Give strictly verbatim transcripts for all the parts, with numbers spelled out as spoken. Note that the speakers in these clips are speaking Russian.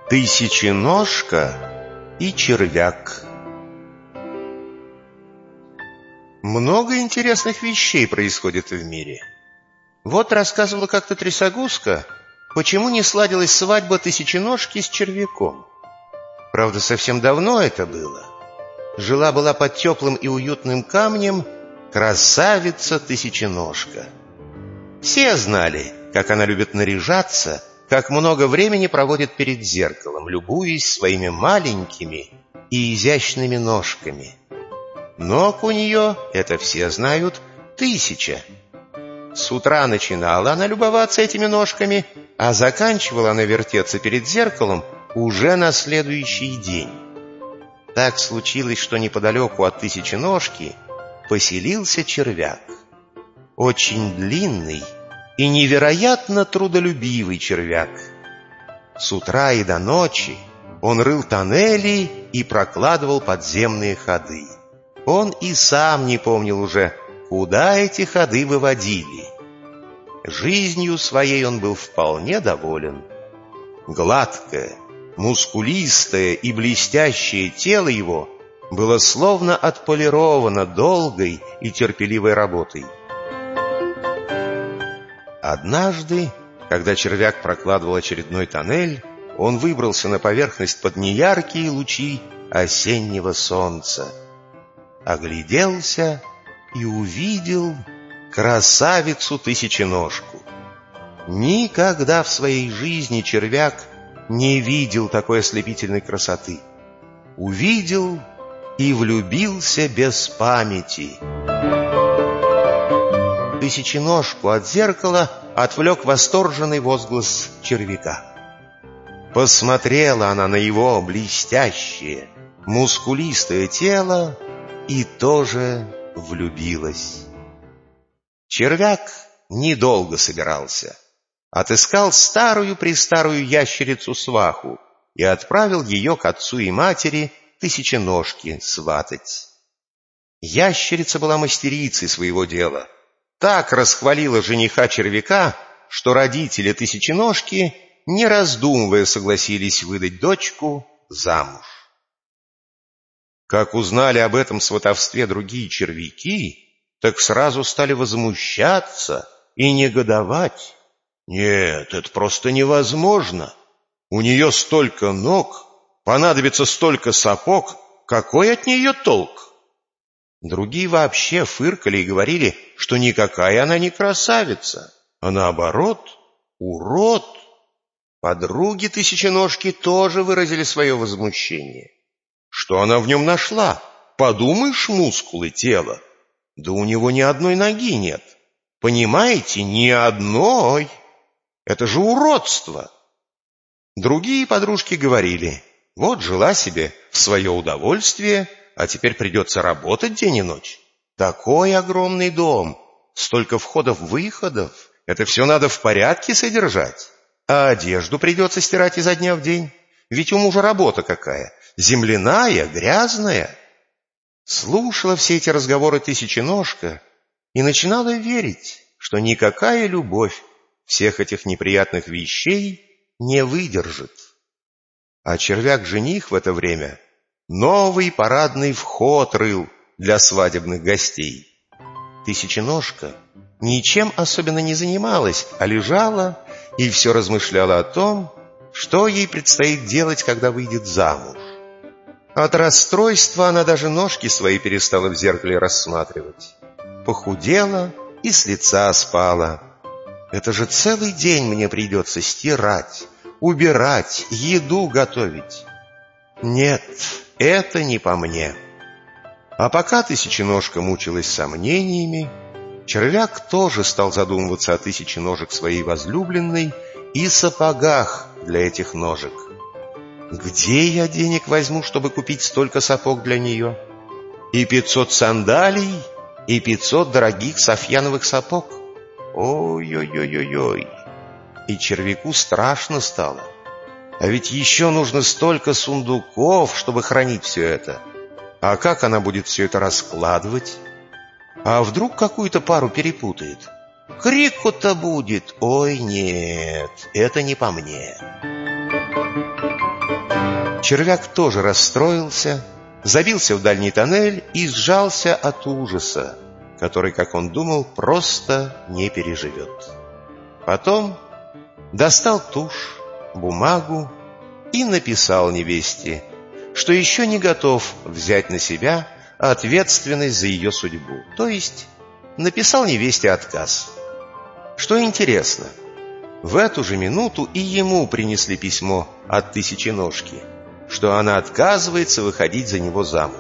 Тысяченожка и червяк. Много интересных вещей происходит в мире. Вот рассказывала как-то Трясогузка, почему не сладилась свадьба Тысяченожки с червяком. Правда, совсем давно это было. Жила-была под теплым и уютным камнем красавица Тысяченожка. Все знали, как она любит наряжаться, как много времени проводит перед зеркалом, любуясь своими маленькими и изящными ножками. Ног у нее, это все знают, тысяча. С утра начинала она любоваться этими ножками, а заканчивала она вертеться перед зеркалом уже на следующий день. Так случилось, что неподалеку от Тысяченожки поселился червяк. Очень длинный и невероятно трудолюбивый червяк. С утра и до ночи он рыл тоннели и прокладывал подземные ходы. Он и сам не помнил уже, куда эти ходы выводили. Жизнью своей он был вполне доволен. Гладкое, мускулистое и блестящее тело его было словно отполировано долгой и терпеливой работой. Однажды, когда червяк прокладывал очередной тоннель, он выбрался на поверхность под неяркие лучи осеннего солнца, огляделся и увидел красавицу Тысяченожку. Никогда в своей жизни червяк не видел такой ослепительной красоты. Увидел и влюбился без памяти. Тысяченожку от зеркала отвлек восторженный возглас червяка. Посмотрела она на его блестящее, мускулистое тело и тоже влюбилась. Червяк недолго собирался. Отыскал старую-престарую ящерицу-сваху и отправил ее к отцу и матери Тысяченожки сватать. Ящерица была мастерицей своего дела. Так расхвалила жениха червяка, что родители Тысяченожки, не раздумывая, согласились выдать дочку замуж. Как узнали об этом сватовстве другие червяки, так сразу стали возмущаться и негодовать. Нет, это просто невозможно. У нее столько ног, понадобится столько сапог, какой от нее толк? Другие вообще фыркали и говорили, что никакая она не красавица, а наоборот, урод. Подруги Тысяченожки тоже выразили свое возмущение. Что она в нем нашла? Подумаешь, мускулы тела. Да у него ни одной ноги нет. Понимаете, ни одной. Это же уродство. Другие подружки говорили: вот жила себе в свое удовольствие, а теперь придется работать день и ночь. Такой огромный дом, столько входов-выходов, это все надо в порядке содержать. А одежду придется стирать изо дня в день, ведь у мужа работа какая, земляная, грязная. Слушала все эти разговоры Тысяченожка и начинала верить, что никакая любовь всех этих неприятных вещей не выдержит. А червяк-жених в это время новый парадный вход рыл для свадебных гостей. Тысяченожка ничем особенно не занималась, а лежала и все размышляла о том, что ей предстоит делать, когда выйдет замуж. От расстройства она даже ножки свои перестала в зеркале рассматривать. Похудела и с лица спала. Это же целый день мне придется стирать, убирать, еду готовить. Нет, это не по мне. А пока Тысяченожка мучилась сомнениями, червяк тоже стал задумываться о тысяче ножек своей возлюбленной и сапогах для этих ножек. Где я денег возьму, чтобы купить столько сапог для нее? И пятьсот сандалий, и пятьсот дорогих софьяновых сапог. Ой-ой-ой-ой-ой. И червяку страшно стало. А ведь еще нужно столько сундуков, чтобы хранить все это. А как она будет все это раскладывать? А вдруг какую-то пару перепутает? Крику-то будет. Ой, нет, это не по мне. Червяк тоже расстроился, забился в дальний тоннель и сжался от ужаса, который, как он думал, просто не переживет. Потом достал тушь, бумагу и написал невесте, что еще не готов взять на себя ответственность за ее судьбу, то есть написал невесте отказ. Что интересно, в эту же минуту и ему принесли письмо от Тысяченожки, что она отказывается выходить за него замуж.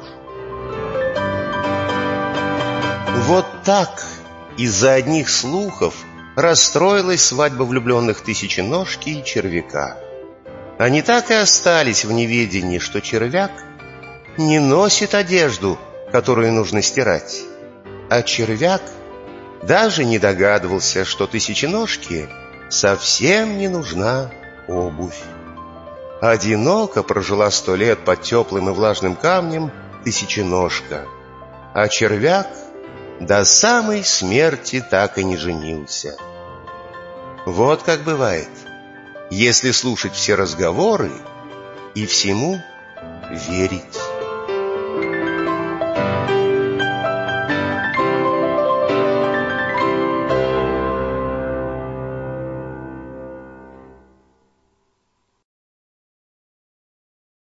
Вот так из-за одних слухов расстроилась свадьба влюбленных Тысяченожки и Червяка. Они так и остались в неведении, что Червяк не носит одежду, которую нужно стирать, а Червяк даже не догадывался, что Тысяченожке совсем не нужна обувь. Одиноко прожила сто лет под теплым и влажным камнем Тысяченожка, а Червяк до самой смерти так и не женился. Вот как бывает, если слушать все разговоры и всему верить.